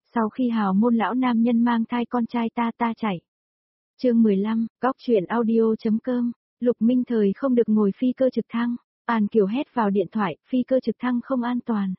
Sau khi hào môn lão nam nhân mang thai con trai ta chạy. Chương 15, góc truyện audio.com. Lục Minh Thời không được ngồi phi cơ trực thăng. An Kiều hét vào điện thoại, phi cơ trực thăng không an toàn.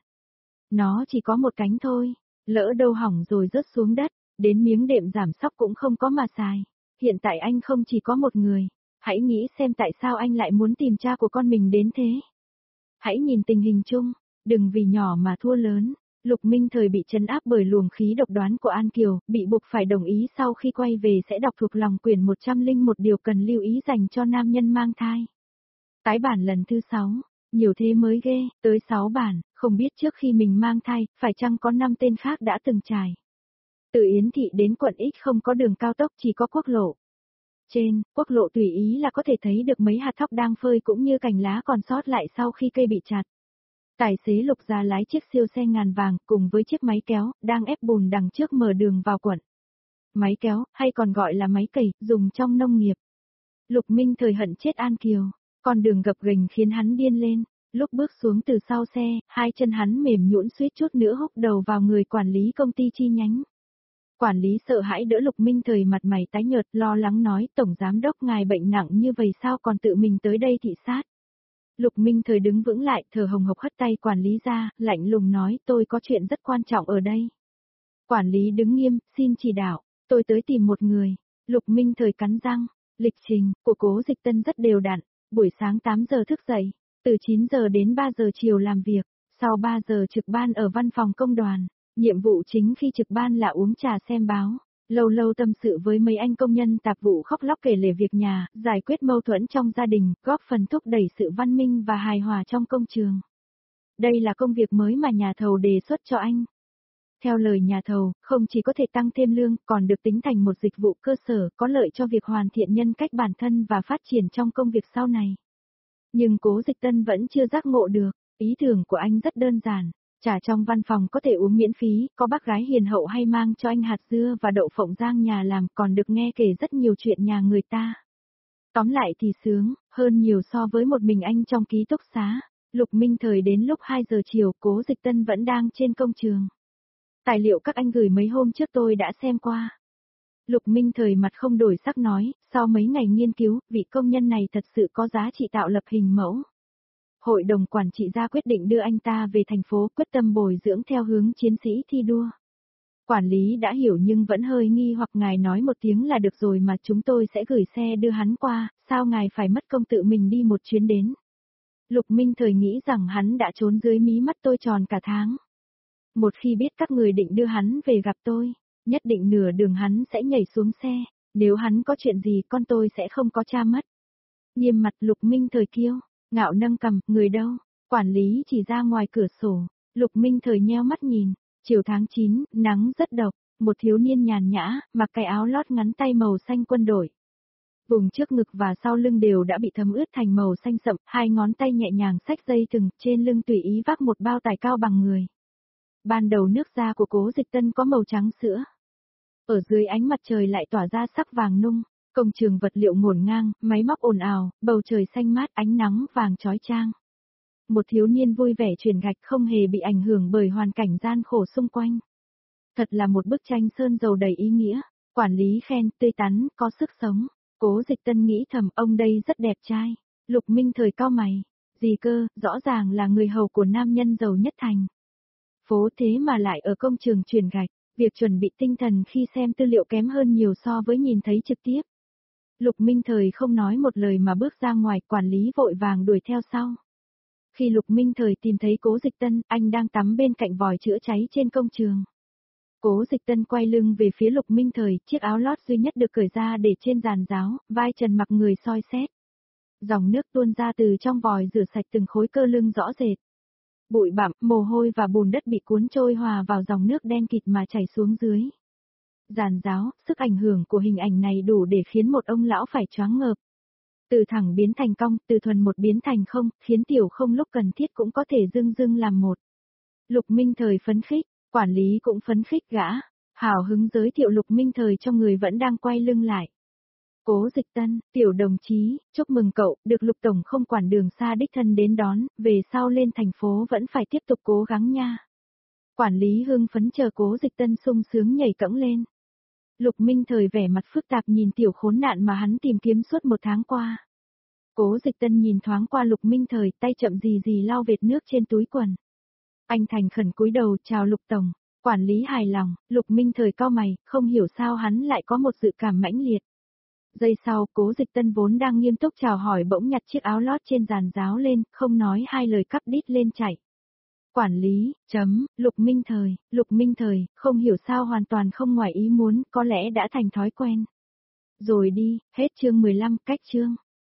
Nó chỉ có một cánh thôi, lỡ đâu hỏng rồi rớt xuống đất, đến miếng đệm giảm sóc cũng không có mà xài. Hiện tại anh không chỉ có một người, hãy nghĩ xem tại sao anh lại muốn tìm cha của con mình đến thế. Hãy nhìn tình hình chung, đừng vì nhỏ mà thua lớn. Lục Minh Thời bị trấn áp bởi luồng khí độc đoán của An Kiều, bị buộc phải đồng ý sau khi quay về sẽ đọc thuộc lòng quyển 101 điều cần lưu ý dành cho nam nhân mang thai. Tái bản lần thứ 6, nhiều thế mới ghê, tới 6 bản, không biết trước khi mình mang thai, phải chăng có 5 tên khác đã từng trải. Từ Yến Thị đến quận X không có đường cao tốc, chỉ có quốc lộ. Trên, quốc lộ tùy ý là có thể thấy được mấy hạt thóc đang phơi cũng như cành lá còn sót lại sau khi cây bị chặt. Tài xế Lục ra lái chiếc siêu xe ngàn vàng cùng với chiếc máy kéo, đang ép bùn đằng trước mở đường vào quận. Máy kéo, hay còn gọi là máy cày, dùng trong nông nghiệp. Lục Minh Thời hận chết An Kiều, con đường gập ghềnh khiến hắn điên lên. Lúc bước xuống từ sau xe, hai chân hắn mềm nhũn suýt chút nữa húc đầu vào người quản lý công ty chi nhánh. Quản lý sợ hãi đỡ Lục Minh Thời mặt mày tái nhợt lo lắng nói tổng giám đốc ngài bệnh nặng như vậy sao còn tự mình tới đây thị sát. Lục Minh Thời đứng vững lại thở hồng hộc hất tay quản lý ra, lạnh lùng nói tôi có chuyện rất quan trọng ở đây. Quản lý đứng nghiêm, xin chỉ đạo, tôi tới tìm một người. Lục Minh Thời cắn răng, lịch trình của Cố Dịch Tân rất đều đặn, buổi sáng 8 giờ thức dậy, từ 9 giờ đến 3 giờ chiều làm việc, sau 3 giờ trực ban ở văn phòng công đoàn. Nhiệm vụ chính khi trực ban là uống trà xem báo, lâu lâu tâm sự với mấy anh công nhân tạp vụ khóc lóc kể lể việc nhà, giải quyết mâu thuẫn trong gia đình, góp phần thúc đẩy sự văn minh và hài hòa trong công trường. Đây là công việc mới mà nhà thầu đề xuất cho anh. Theo lời nhà thầu, không chỉ có thể tăng thêm lương, còn được tính thành một dịch vụ cơ sở có lợi cho việc hoàn thiện nhân cách bản thân và phát triển trong công việc sau này. Nhưng Cố Dịch Tân vẫn chưa giác ngộ được, ý tưởng của anh rất đơn giản. Trà trong văn phòng có thể uống miễn phí, có bác gái hiền hậu hay mang cho anh hạt dưa và đậu phộng rang nhà làm còn được nghe kể rất nhiều chuyện nhà người ta. Tóm lại thì sướng, hơn nhiều so với một mình anh trong ký túc xá. Lục Minh Thời đến lúc 2 giờ chiều Cố Dịch Tân vẫn đang trên công trường. Tài liệu các anh gửi mấy hôm trước tôi đã xem qua. Lục Minh Thời mặt không đổi sắc nói, sau mấy ngày nghiên cứu, vị công nhân này thật sự có giá trị tạo lập hình mẫu. Hội đồng quản trị ra quyết định đưa anh ta về thành phố quyết tâm bồi dưỡng theo hướng chiến sĩ thi đua. Quản lý đã hiểu nhưng vẫn hơi nghi hoặc ngài nói một tiếng là được rồi mà chúng tôi sẽ gửi xe đưa hắn qua, sao ngài phải mất công tự mình đi một chuyến đến. Lục Minh Thời nghĩ rằng hắn đã trốn dưới mí mắt tôi tròn cả tháng. Một khi biết các người định đưa hắn về gặp tôi, nhất định nửa đường hắn sẽ nhảy xuống xe, nếu hắn có chuyện gì con tôi sẽ không có cha mất. Nghiêm mặt Lục Minh Thời kiêu. Ngạo nâng cằm, người đâu? Quản lý chỉ ra ngoài cửa sổ, Lục Minh Thời nheo mắt nhìn, chiều tháng 9, nắng rất độc, một thiếu niên nhàn nhã, mặc cái áo lót ngắn tay màu xanh quân đội. Vùng trước ngực và sau lưng đều đã bị thấm ướt thành màu xanh sậm, hai ngón tay nhẹ nhàng xách dây thừng, trên lưng tùy ý vác một bao tải cao bằng người. Ban đầu nước da của Cố Dịch Tân có màu trắng sữa. Ở dưới ánh mặt trời lại tỏa ra sắc vàng nung. Công trường vật liệu ngổn ngang, máy móc ồn ào, bầu trời xanh mát ánh nắng vàng chói chang. Một thiếu niên vui vẻ chuyển gạch không hề bị ảnh hưởng bởi hoàn cảnh gian khổ xung quanh. Thật là một bức tranh sơn dầu đầy ý nghĩa, quản lý khen, tươi tắn, có sức sống. Cố Dịch Tân nghĩ thầm ông đây rất đẹp trai. Lục Minh Thời cau mày, gì cơ, rõ ràng là người hầu của nam nhân giàu nhất thành phố thế mà lại ở công trường chuyển gạch, việc chuẩn bị tinh thần khi xem tư liệu kém hơn nhiều so với nhìn thấy trực tiếp. Lục Minh Thời không nói một lời mà bước ra ngoài, quản lý vội vàng đuổi theo sau. Khi Lục Minh Thời tìm thấy Cố Dịch Tân, anh đang tắm bên cạnh vòi chữa cháy trên công trường. Cố Dịch Tân quay lưng về phía Lục Minh Thời, chiếc áo lót duy nhất được cởi ra để trên giàn giáo, vai trần mặc người soi xét. Dòng nước tuôn ra từ trong vòi rửa sạch từng khối cơ lưng rõ rệt. Bụi bặm, mồ hôi và bùn đất bị cuốn trôi hòa vào dòng nước đen kịt mà chảy xuống dưới. Giàn giáo, sức ảnh hưởng của hình ảnh này đủ để khiến một ông lão phải choáng ngợp. Từ thẳng biến thành cong, từ thuần một biến thành không, khiến tiểu không lúc cần thiết cũng có thể dưng dưng làm một. Lục Minh Thời phấn khích, quản lý cũng phấn khích gã, hào hứng giới thiệu Lục Minh Thời cho người vẫn đang quay lưng lại. Cố Dịch Tân, tiểu đồng chí, chúc mừng cậu, được Lục Tổng không quản đường xa đích thân đến đón, về sau lên thành phố vẫn phải tiếp tục cố gắng nha. Quản lý hưng phấn chờ Cố Dịch Tân sung sướng nhảy cẫng lên. Lục Minh Thời vẻ mặt phức tạp nhìn tiểu khốn nạn mà hắn tìm kiếm suốt 1 tháng qua. Cố Dịch Tân nhìn thoáng qua Lục Minh Thời, tay chậm gì lau vệt nước trên túi quần. Anh thành khẩn cúi đầu chào Lục Tổng. Quản lý hài lòng, Lục Minh Thời cau mày, không hiểu sao hắn lại có một dự cảm mãnh liệt. Giây sau, Cố Dịch Tân vốn đang nghiêm túc chào hỏi bỗng nhặt chiếc áo lót trên giàn giáo lên, không nói hai lời cắp đít lên chạy. Quản lý, Lục Minh Thời, không hiểu sao hoàn toàn không ngoài ý muốn, có lẽ đã thành thói quen. Rồi đi, hết chương 15, cách chương.